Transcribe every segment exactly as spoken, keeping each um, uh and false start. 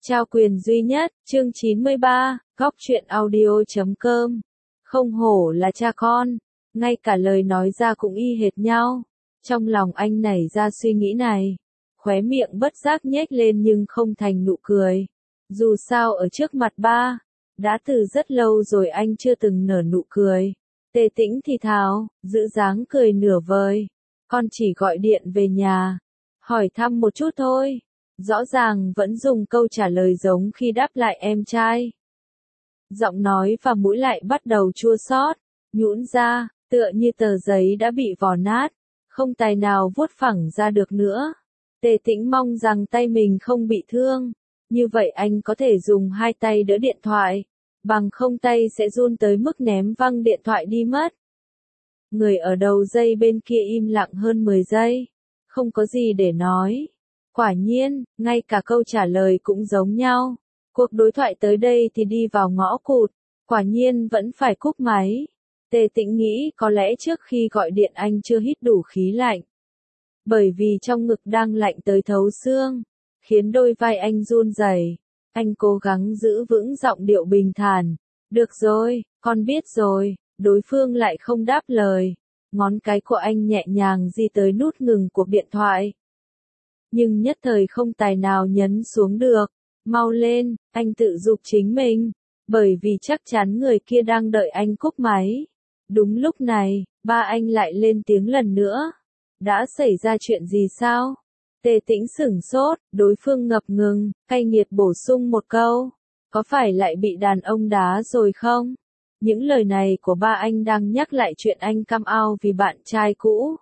Trao quyền duy nhất, chương chín mươi ba, góc truyện audio chấm com. Không hổ là cha con, ngay cả lời nói ra cũng y hệt nhau. Trong lòng anh nảy ra suy nghĩ này, khóe miệng bất giác nhếch lên nhưng không thành nụ cười. Dù sao ở trước mặt ba, đã từ rất lâu rồi anh chưa từng nở nụ cười. Tề Tĩnh thì thào, giữ dáng cười nửa vời. Con chỉ gọi điện về nhà, hỏi thăm một chút thôi. Rõ ràng vẫn dùng câu trả lời giống khi đáp lại em trai. Giọng nói và mũi lại bắt đầu chua xót, nhũn ra, tựa như tờ giấy đã bị vò nát, không tài nào vuốt phẳng ra được nữa. Tề Tĩnh mong rằng tay mình không bị thương, như vậy anh có thể dùng hai tay đỡ điện thoại, bằng không tay sẽ run tới mức ném văng điện thoại đi mất. Người ở đầu dây bên kia im lặng hơn mười giây, không có gì để nói. Quả nhiên, ngay cả câu trả lời cũng giống nhau. Cuộc đối thoại tới đây thì đi vào ngõ cụt, quả nhiên vẫn phải cúp máy. Tề Tĩnh nghĩ có lẽ trước khi gọi điện anh chưa hít đủ khí lạnh. Bởi vì trong ngực đang lạnh tới thấu xương, khiến đôi vai anh run rẩy. Anh cố gắng giữ vững giọng điệu bình thản. Được rồi, con biết rồi. Đối phương lại không đáp lời. Ngón cái của anh nhẹ nhàng di tới nút ngừng cuộc điện thoại. Nhưng nhất thời không tài nào nhấn xuống được. Mau lên, anh tự giục chính mình. Bởi vì chắc chắn người kia đang đợi anh cúp máy. Đúng lúc này, ba anh lại lên tiếng lần nữa. Đã xảy ra chuyện gì sao? Tề Tĩnh sửng sốt, đối phương ngập ngừng, cay nghiệt bổ sung một câu. Có phải lại bị đàn ông đá rồi không? Những lời này của ba anh đang nhắc lại chuyện anh căm ao vì bạn trai cũ.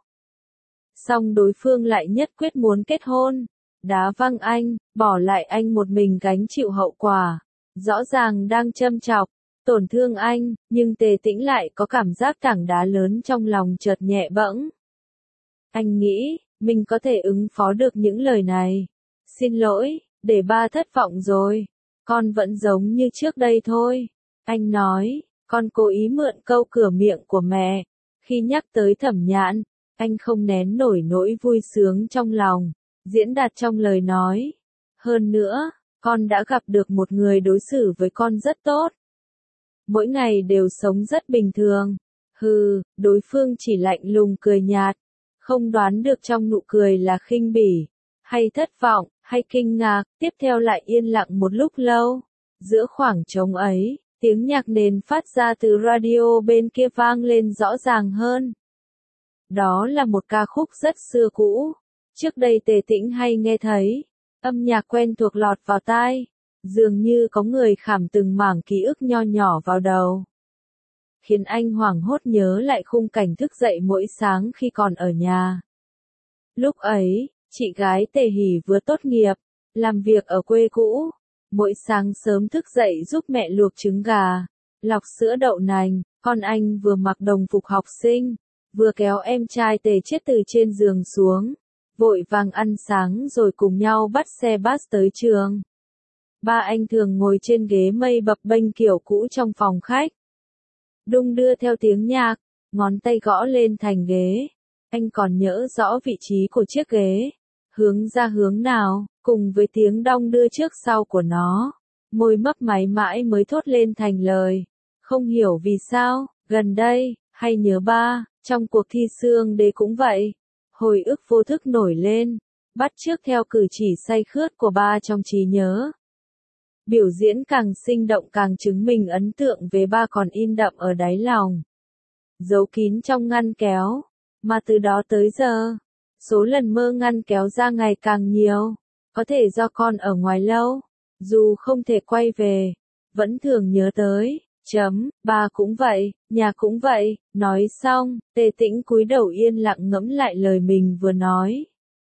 Xong đối phương lại nhất quyết muốn kết hôn, đá văng anh, bỏ lại anh một mình gánh chịu hậu quả. Rõ ràng đang châm chọc, tổn thương anh, nhưng Tề Tĩnh lại có cảm giác tảng đá lớn trong lòng chợt nhẹ bẫng. Anh nghĩ, mình có thể ứng phó được những lời này. Xin lỗi, để ba thất vọng rồi. Con vẫn giống như trước đây thôi. Anh nói, con cố ý mượn câu cửa miệng của mẹ. Khi nhắc tới Thẩm Nhạn, anh không nén nổi nỗi vui sướng trong lòng, diễn đạt trong lời nói. Hơn nữa, con đã gặp được một người đối xử với con rất tốt. Mỗi ngày đều sống rất bình thường. Hừ, đối phương chỉ lạnh lùng cười nhạt. Không đoán được trong nụ cười là khinh bỉ, hay thất vọng, hay kinh ngạc, tiếp theo lại yên lặng một lúc lâu. Giữa khoảng trống ấy, tiếng nhạc nền phát ra từ radio bên kia vang lên rõ ràng hơn. Đó là một ca khúc rất xưa cũ. Trước đây Tề Tĩnh hay nghe thấy, âm nhạc quen thuộc lọt vào tai, dường như có người khảm từng mảng ký ức nho nhỏ vào đầu. Khiến anh hoảng hốt nhớ lại khung cảnh thức dậy mỗi sáng khi còn ở nhà. Lúc ấy, chị gái Tề Hỷ vừa tốt nghiệp, làm việc ở quê cũ. Mỗi sáng sớm thức dậy giúp mẹ luộc trứng gà, lọc sữa đậu nành, con anh vừa mặc đồng phục học sinh, vừa kéo em trai Tề Chiết từ trên giường xuống, vội vàng ăn sáng rồi cùng nhau bắt xe bus tới trường. Ba anh thường ngồi trên ghế mây bập bênh kiểu cũ trong phòng khách. Đung đưa theo tiếng nhạc, ngón tay gõ lên thành ghế. Anh còn nhớ rõ vị trí của chiếc ghế, hướng ra hướng nào, cùng với tiếng đong đưa trước sau của nó. Môi mấp máy mãi mới thốt lên thành lời. Không hiểu vì sao, gần đây, hay nhớ ba, trong cuộc thi xương đế cũng vậy. Hồi ức vô thức nổi lên, bắt chước theo cử chỉ say khướt của ba trong trí nhớ. Biểu diễn càng sinh động càng chứng minh ấn tượng về ba còn in đậm ở đáy lòng. Giấu kín trong ngăn kéo, mà từ đó tới giờ, số lần mơ ngăn kéo ra ngày càng nhiều. Có thể do con ở ngoài lâu, dù không thể quay về, vẫn thường nhớ tới. Chấm, ba cũng vậy, nhà cũng vậy. Nói xong, Tề Tĩnh cúi đầu yên lặng ngẫm lại lời mình vừa nói.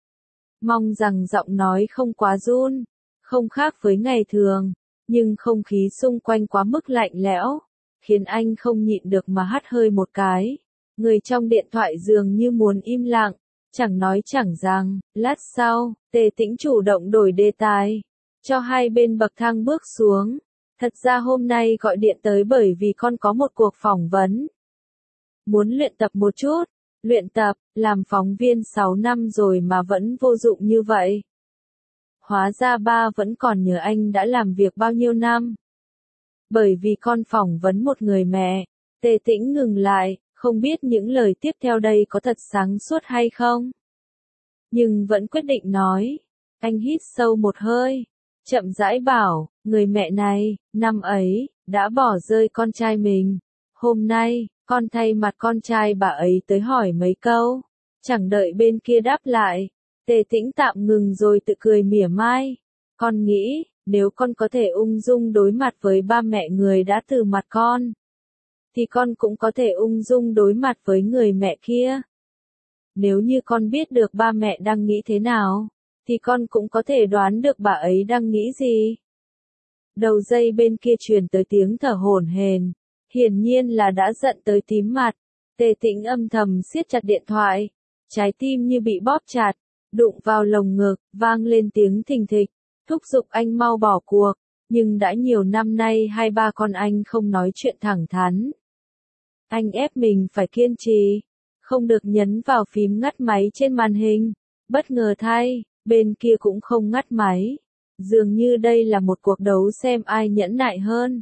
Mong rằng giọng nói không quá run, không khác với ngày thường, nhưng không khí xung quanh quá mức lạnh lẽo, khiến anh không nhịn được mà hắt hơi một cái. Người trong điện thoại dường như muốn im lặng, chẳng nói chẳng rằng. Lát sau, Tề Tĩnh chủ động đổi đề tài, cho hai bên bậc thang bước xuống. Thật ra hôm nay gọi điện tới bởi vì con có một cuộc phỏng vấn. Muốn luyện tập một chút. Luyện tập, làm phóng viên sáu năm rồi mà vẫn vô dụng như vậy. Hóa ra ba vẫn còn nhớ anh đã làm việc bao nhiêu năm. Bởi vì con phỏng vấn một người mẹ, Tề Tĩnh ngừng lại, không biết những lời tiếp theo đây có thật sáng suốt hay không. Nhưng vẫn quyết định nói. Anh hít sâu một hơi, chậm rãi bảo, người mẹ này, năm ấy, đã bỏ rơi con trai mình. Hôm nay, con thay mặt con trai bà ấy tới hỏi mấy câu. Chẳng đợi bên kia đáp lại. Tề Tĩnh tạm ngừng rồi tự cười mỉa mai. Con nghĩ, nếu con có thể ung dung đối mặt với ba mẹ người đã từ mặt con, thì con cũng có thể ung dung đối mặt với người mẹ kia. Nếu như con biết được ba mẹ đang nghĩ thế nào, thì con cũng có thể đoán được bà ấy đang nghĩ gì. Đầu dây bên kia truyền tới tiếng thở hổn hển, hiển nhiên là đã giận tới tím mặt. Tề Tĩnh âm thầm siết chặt điện thoại, trái tim như bị bóp chặt, đụng vào lồng ngực, vang lên tiếng thình thịch, thúc giục anh mau bỏ cuộc, nhưng đã nhiều năm nay hai ba con anh không nói chuyện thẳng thắn. Anh ép mình phải kiên trì, không được nhấn vào phím ngắt máy trên màn hình. Bất ngờ thay, bên kia cũng không ngắt máy. Dường như đây là một cuộc đấu xem ai nhẫn nại hơn.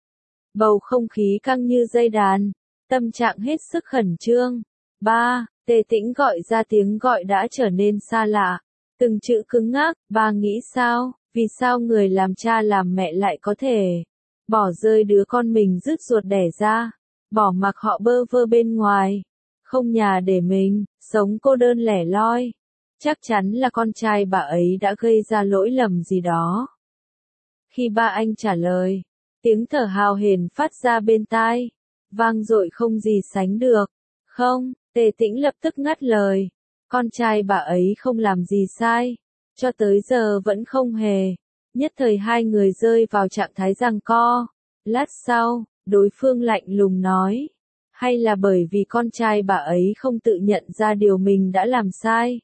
Bầu không khí căng như dây đàn, tâm trạng hết sức khẩn trương. Ba, Tề Tĩnh gọi ra tiếng gọi đã trở nên xa lạ. Từng chữ cứng ngắc, ba nghĩ sao, vì sao người làm cha làm mẹ lại có thể bỏ rơi đứa con mình rứt ruột đẻ ra, bỏ mặc họ bơ vơ bên ngoài, không nhà để mình, sống cô đơn lẻ loi. Chắc chắn là con trai bà ấy đã gây ra lỗi lầm gì đó. Khi ba anh trả lời, tiếng thở hào hển phát ra bên tai, vang dội không gì sánh được. Không, Tề Tĩnh lập tức ngắt lời. Con trai bà ấy không làm gì sai, cho tới giờ vẫn không hề. Nhất thời hai người rơi vào trạng thái giằng co. Lát sau, đối phương lạnh lùng nói. Hay là bởi vì con trai bà ấy không tự nhận ra điều mình đã làm sai.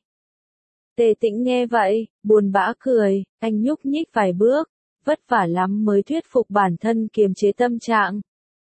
Tề Tĩnh nghe vậy, buồn bã cười, anh nhúc nhích vài bước, vất vả lắm mới thuyết phục bản thân kiềm chế tâm trạng.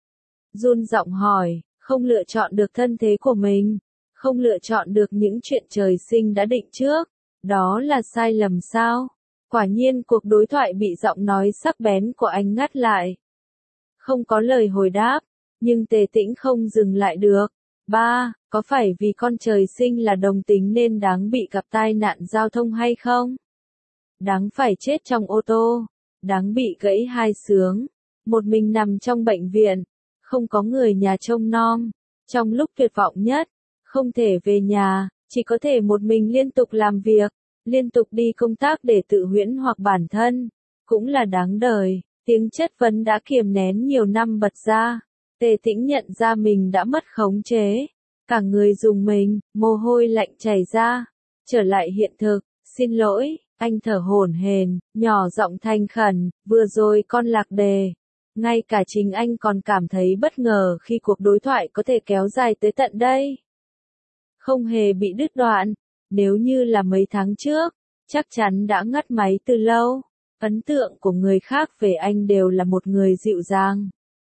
Run giọng hỏi, không lựa chọn được thân thế của mình, không lựa chọn được những chuyện trời sinh đã định trước, đó là sai lầm sao? Quả nhiên cuộc đối thoại bị giọng nói sắc bén của anh ngắt lại. Không có lời hồi đáp, nhưng Tề Tĩnh không dừng lại được. Ba, có phải vì con trời sinh là đồng tính nên đáng bị gặp tai nạn giao thông hay không? Đáng phải chết trong ô tô, đáng bị gãy hai xương, một mình nằm trong bệnh viện, không có người nhà trông nom, trong lúc tuyệt vọng nhất, không thể về nhà, chỉ có thể một mình liên tục làm việc, liên tục đi công tác để tự huyễn hoặc bản thân, cũng là đáng đời. Tiếng chất vấn đã kiềm nén nhiều năm bật ra. Tề Tĩnh nhận ra mình đã mất khống chế, cả người rùng mình, mồ hôi lạnh chảy ra. Trở lại hiện thực, xin lỗi, anh thở hổn hển, nhỏ giọng thành khẩn, vừa rồi con lạc đề. Ngay cả chính anh còn cảm thấy bất ngờ khi cuộc đối thoại có thể kéo dài tới tận đây. Không hề bị đứt đoạn, nếu như là mấy tháng trước, chắc chắn đã ngắt máy từ lâu. Ấn tượng của người khác về anh đều là một người dịu dàng,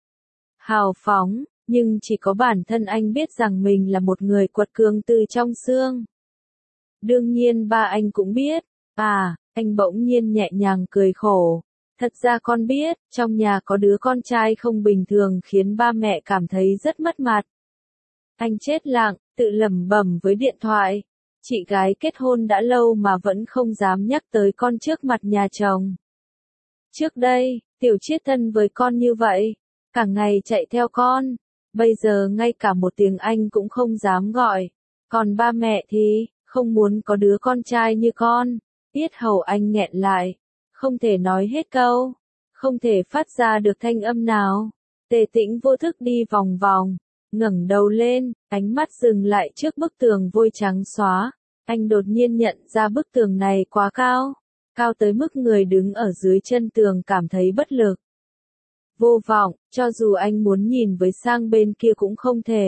hào phóng, nhưng chỉ có bản thân anh biết rằng mình là một người quật cường từ trong xương. Đương nhiên ba anh cũng biết. À, anh bỗng nhiên nhẹ nhàng cười khổ. Thật ra con biết, trong nhà có đứa con trai không bình thường khiến ba mẹ cảm thấy rất mất mặt. Anh chết lặng, tự lẩm bẩm với điện thoại. Chị gái kết hôn đã lâu mà vẫn không dám nhắc tới con trước mặt nhà chồng. Trước đây, Tiểu Chiết thân với con như vậy, cả ngày chạy theo con, bây giờ ngay cả một tiếng Anh cũng không dám gọi. Còn ba mẹ thì, không muốn có đứa con trai như con. Yết hầu anh nghẹn lại, không thể nói hết câu, không thể phát ra được thanh âm nào. Tề Tĩnh vô thức đi vòng vòng, ngẩng đầu lên, ánh mắt dừng lại trước bức tường vôi trắng xóa. Anh đột nhiên nhận ra bức tường này quá cao, cao tới mức người đứng ở dưới chân tường cảm thấy bất lực. Vô vọng, cho dù anh muốn nhìn với sang bên kia cũng không thể.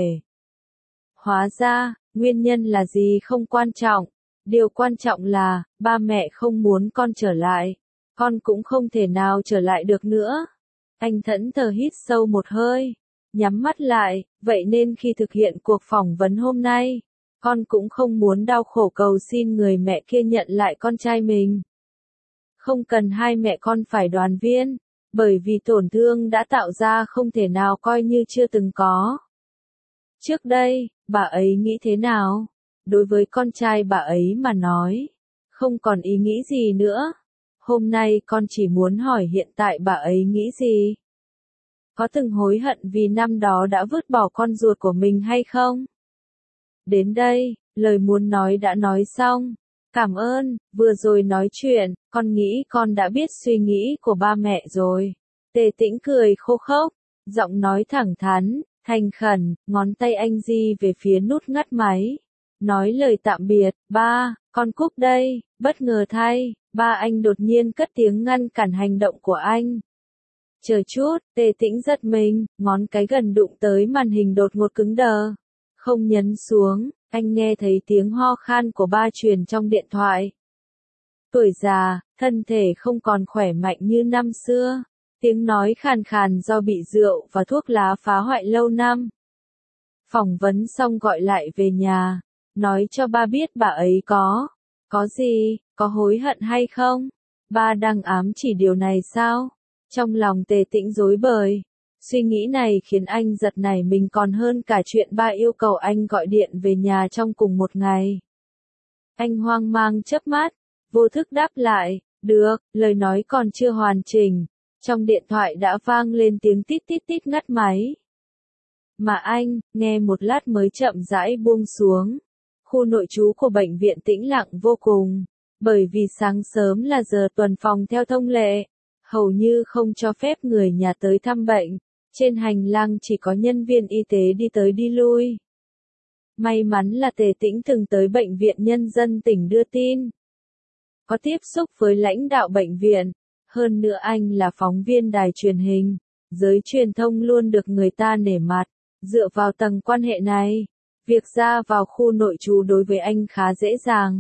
Hóa ra, nguyên nhân là gì không quan trọng. Điều quan trọng là, ba mẹ không muốn con trở lại. Con cũng không thể nào trở lại được nữa. Anh thẫn thờ hít sâu một hơi, nhắm mắt lại, vậy nên khi thực hiện cuộc phỏng vấn hôm nay, con cũng không muốn đau khổ cầu xin người mẹ kia nhận lại con trai mình. Không cần hai mẹ con phải đoàn viên, bởi vì tổn thương đã tạo ra không thể nào coi như chưa từng có. Trước đây, bà ấy nghĩ thế nào? Đối với con trai bà ấy mà nói, không còn ý nghĩ gì nữa. Hôm nay con chỉ muốn hỏi hiện tại bà ấy nghĩ gì? Có từng hối hận vì năm đó đã vứt bỏ con ruột của mình hay không? Đến đây, lời muốn nói đã nói xong. Cảm ơn, vừa rồi nói chuyện, con nghĩ con đã biết suy nghĩ của ba mẹ rồi. Tề Tĩnh cười khô khốc, giọng nói thẳng thắn, thành khẩn, ngón tay anh di về phía nút ngắt máy. Nói lời tạm biệt, ba, con cúp đây, bất ngờ thay, ba anh đột nhiên cất tiếng ngăn cản hành động của anh. Chờ chút, Tề Tĩnh giật mình, ngón cái gần đụng tới màn hình đột ngột cứng đờ. Không nhấn xuống, anh nghe thấy tiếng ho khan của ba truyền trong điện thoại. Tuổi già, thân thể không còn khỏe mạnh như năm xưa. Tiếng nói khàn khàn do bị rượu và thuốc lá phá hoại lâu năm. Phỏng vấn xong gọi lại về nhà, nói cho ba biết bà ấy có. Có gì, có hối hận hay không? Ba đang ám chỉ điều này sao? Trong lòng Tề Tĩnh rối bời. Suy nghĩ này khiến anh giật nảy mình còn hơn cả chuyện ba yêu cầu anh gọi điện về nhà trong cùng một ngày. Anh hoang mang chớp mắt, vô thức đáp lại, được, lời nói còn chưa hoàn chỉnh. Trong điện thoại đã vang lên tiếng tít tít tít ngắt máy. Mà anh, nghe một lát mới chậm rãi buông xuống. Khu nội trú của bệnh viện tĩnh lặng vô cùng, bởi vì sáng sớm là giờ tuần phòng theo thông lệ, hầu như không cho phép người nhà tới thăm bệnh. Trên hành lang chỉ có nhân viên y tế đi tới đi lui. May mắn là Tề Tĩnh từng tới bệnh viện nhân dân tỉnh đưa tin. Có tiếp xúc với lãnh đạo bệnh viện. Hơn nữa anh là phóng viên đài truyền hình. Giới truyền thông luôn được người ta nể mặt. Dựa vào tầng quan hệ này, việc ra vào khu nội trú đối với anh khá dễ dàng.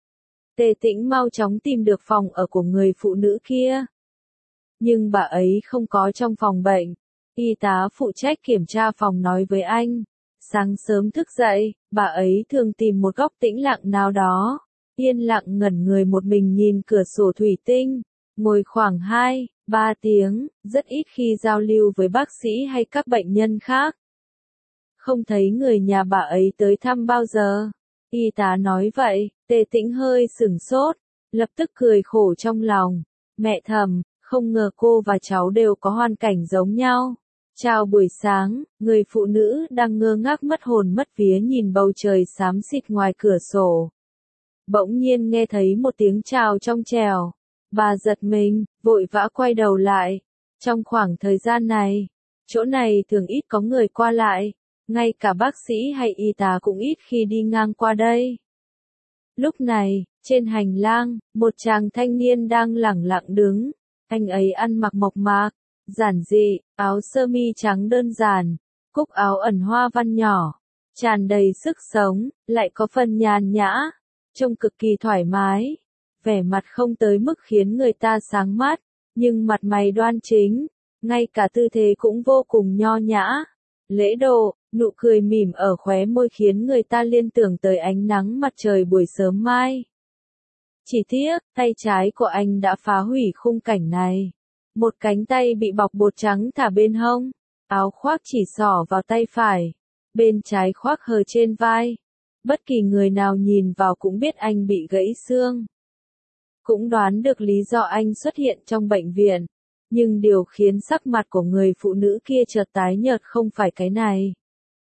Tề Tĩnh mau chóng tìm được phòng ở của người phụ nữ kia. Nhưng bà ấy không có trong phòng bệnh. Y tá phụ trách kiểm tra phòng nói với anh. Sáng sớm thức dậy, bà ấy thường tìm một góc tĩnh lặng nào đó. Yên lặng ngẩn người một mình nhìn cửa sổ thủy tinh. Ngồi khoảng hai, ba tiếng, rất ít khi giao lưu với bác sĩ hay các bệnh nhân khác. Không thấy người nhà bà ấy tới thăm bao giờ. Y tá nói vậy, Tề Tĩnh hơi sửng sốt, lập tức cười khổ trong lòng. Mẹ thầm, không ngờ cô và cháu đều có hoàn cảnh giống nhau. Chào buổi sáng, người phụ nữ đang ngơ ngác mất hồn mất vía nhìn bầu trời xám xịt ngoài cửa sổ. Bỗng nhiên nghe thấy một tiếng chào trong trẻo. Bà giật mình, vội vã quay đầu lại. Trong khoảng thời gian này, chỗ này thường ít có người qua lại. Ngay cả bác sĩ hay y tá cũng ít khi đi ngang qua đây. Lúc này, trên hành lang, một chàng thanh niên đang lẳng lặng đứng. Anh ấy ăn mặc mộc mạc, giản dị, áo sơ mi trắng đơn giản, cúc áo ẩn hoa văn nhỏ, tràn đầy sức sống, lại có phần nhàn nhã, trông cực kỳ thoải mái. Vẻ mặt không tới mức khiến người ta sáng mắt, nhưng mặt mày đoan chính, ngay cả tư thế cũng vô cùng nho nhã. Lễ độ, nụ cười mỉm ở khóe môi khiến người ta liên tưởng tới ánh nắng mặt trời buổi sớm mai. Chỉ tiếc, tay trái của anh đã phá hủy khung cảnh này. Một cánh tay bị bọc bột trắng thả bên hông, áo khoác chỉ xỏ vào tay phải, bên trái khoác hờ trên vai. Bất kỳ người nào nhìn vào cũng biết anh bị gãy xương. Cũng đoán được lý do anh xuất hiện trong bệnh viện, nhưng điều khiến sắc mặt của người phụ nữ kia chợt tái nhợt không phải cái này,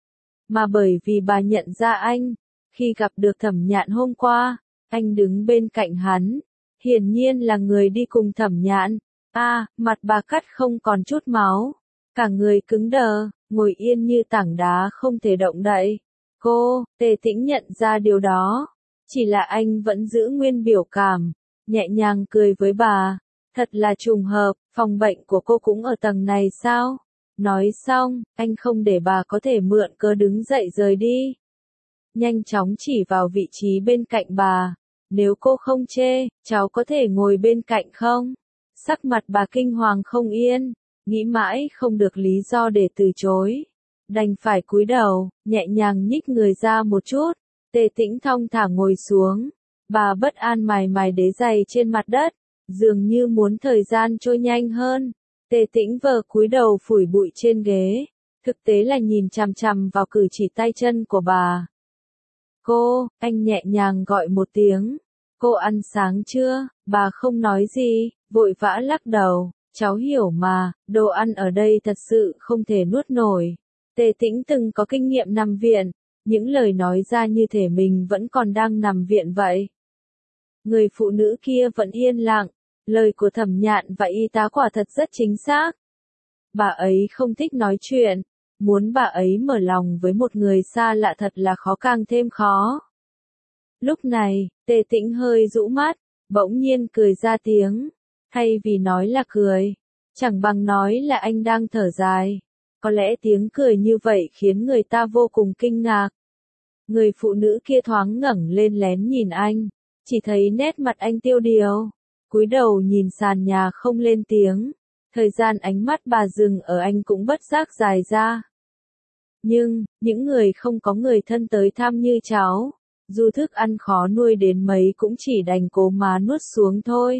mà bởi vì bà nhận ra anh, khi gặp được Thẩm Nhạn hôm qua, anh đứng bên cạnh hắn, hiển nhiên là người đi cùng Thẩm Nhạn. A, à, mặt bà cắt không còn chút máu, cả người cứng đờ, ngồi yên như tảng đá không thể động đậy. Cô, Tề Tĩnh nhận ra điều đó, chỉ là anh vẫn giữ nguyên biểu cảm, nhẹ nhàng cười với bà. Thật là trùng hợp, phòng bệnh của cô cũng ở tầng này sao? Nói xong, anh không để bà có thể mượn cớ đứng dậy rời đi. Nhanh chóng chỉ vào vị trí bên cạnh bà. Nếu cô không chê, cháu có thể ngồi bên cạnh không? Sắc mặt bà kinh hoàng không yên, nghĩ mãi không được lý do để từ chối. Đành phải cúi đầu, nhẹ nhàng nhích người ra một chút. Tề Tĩnh thong thả ngồi xuống. Bà bất an mài mài đế giày trên mặt đất. dường như muốn thời gian trôi nhanh hơn. Tề Tĩnh vờ cúi đầu phủi bụi trên ghế, thực tế là nhìn chằm chằm vào cử chỉ tay chân của bà. Cô, anh nhẹ nhàng gọi một tiếng. Cô ăn sáng chưa? Bà không nói gì, vội vã lắc đầu. Cháu hiểu mà, đồ ăn ở đây thật sự không thể nuốt nổi. Tề Tĩnh từng có kinh nghiệm nằm viện, những lời nói ra như thể mình vẫn còn đang nằm viện vậy. Người phụ nữ kia vẫn yên lặng, lời của Thẩm Nhạn và y tá quả thật rất chính xác. Bà ấy không thích nói chuyện, muốn bà ấy mở lòng với một người xa lạ thật là khó càng thêm khó. Lúc này, Tề Tĩnh hơi rũ mắt, bỗng nhiên cười ra tiếng. Thay vì nói là cười, chẳng bằng nói là anh đang thở dài. Có lẽ tiếng cười như vậy khiến người ta vô cùng kinh ngạc. Người phụ nữ kia thoáng ngẩng lên lén nhìn anh, chỉ thấy nét mặt anh tiêu điều, cúi đầu nhìn sàn nhà không lên tiếng. Thời gian ánh mắt bà dừng ở anh cũng bất giác dài ra. Nhưng, những người không có người thân tới thăm như cháu, dù thức ăn khó nuôi đến mấy cũng chỉ đành cố mà nuốt xuống thôi.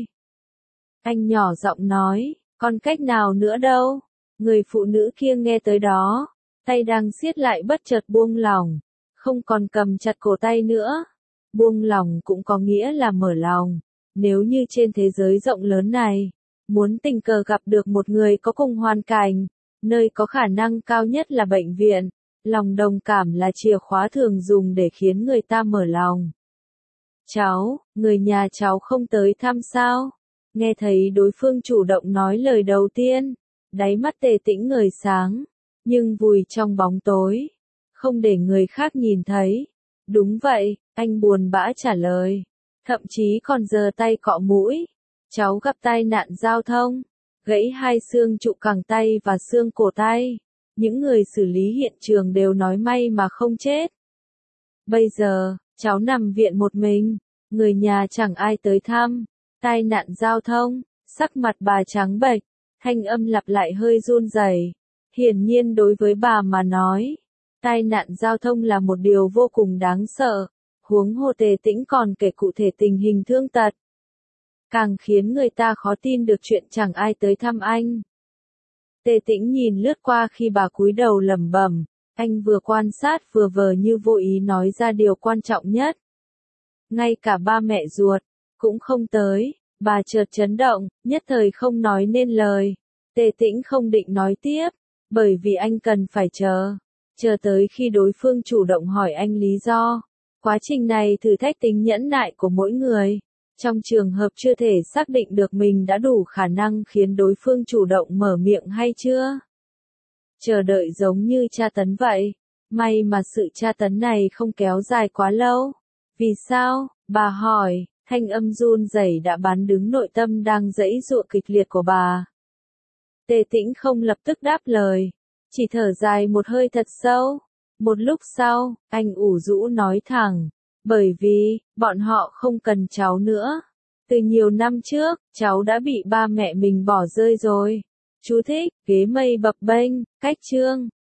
Anh nhỏ giọng nói, còn cách nào nữa đâu. Người phụ nữ kia nghe tới đó, tay đang siết lại bất chợt buông lỏng, không còn cầm chặt cổ tay nữa. Buông lỏng cũng có nghĩa là mở lòng. Nếu như trên thế giới rộng lớn này, muốn tình cờ gặp được một người có cùng hoàn cảnh, nơi có khả năng cao nhất là bệnh viện, lòng đồng cảm là chìa khóa thường dùng để khiến người ta mở lòng. Cháu, người nhà cháu không tới thăm sao? Nghe thấy đối phương chủ động nói lời đầu tiên, đáy mắt Tề Tĩnh ngời sáng, nhưng vùi trong bóng tối, không để người khác nhìn thấy. Đúng vậy, anh buồn bã trả lời, thậm chí còn giơ tay cọ mũi. Cháu gặp tai nạn giao thông, gãy hai xương trụ cẳng tay và xương cổ tay. Những người xử lý hiện trường đều nói may mà không chết. Bây giờ, cháu nằm viện một mình, người nhà chẳng ai tới thăm. Tai nạn giao thông, sắc mặt bà trắng bệch, thanh âm lặp lại hơi run rẩy. Hiển nhiên đối với bà mà nói, tai nạn giao thông là một điều vô cùng đáng sợ, huống hồ Tề Tĩnh còn kể cụ thể tình hình thương tật. Càng khiến người ta khó tin được chuyện chẳng ai tới thăm anh. Tề Tĩnh nhìn lướt qua khi bà cúi đầu lẩm bẩm, anh vừa quan sát vừa vờ như vô ý nói ra điều quan trọng nhất. Ngay cả ba mẹ ruột cũng không tới, bà chợt chấn động, nhất thời không nói nên lời. Tề Tĩnh không định nói tiếp, bởi vì anh cần phải chờ, chờ tới khi đối phương chủ động hỏi anh lý do. Quá trình này thử thách tính nhẫn nại của mỗi người. Trong trường hợp chưa thể xác định được mình đã đủ khả năng khiến đối phương chủ động mở miệng hay chưa. Chờ đợi giống như tra tấn vậy. May mà sự tra tấn này không kéo dài quá lâu. Vì sao? Bà hỏi, thanh âm run rẩy đã bán đứng nội tâm đang giãy giụa kịch liệt của bà. Tề Tĩnh không lập tức đáp lời, chỉ thở dài một hơi thật sâu. Một lúc sau, anh ủ rũ nói thẳng, bởi vì, bọn họ không cần cháu nữa. Từ nhiều năm trước, cháu đã bị ba mẹ mình bỏ rơi rồi. Chú thích, ghế mây bập bênh, cách chương.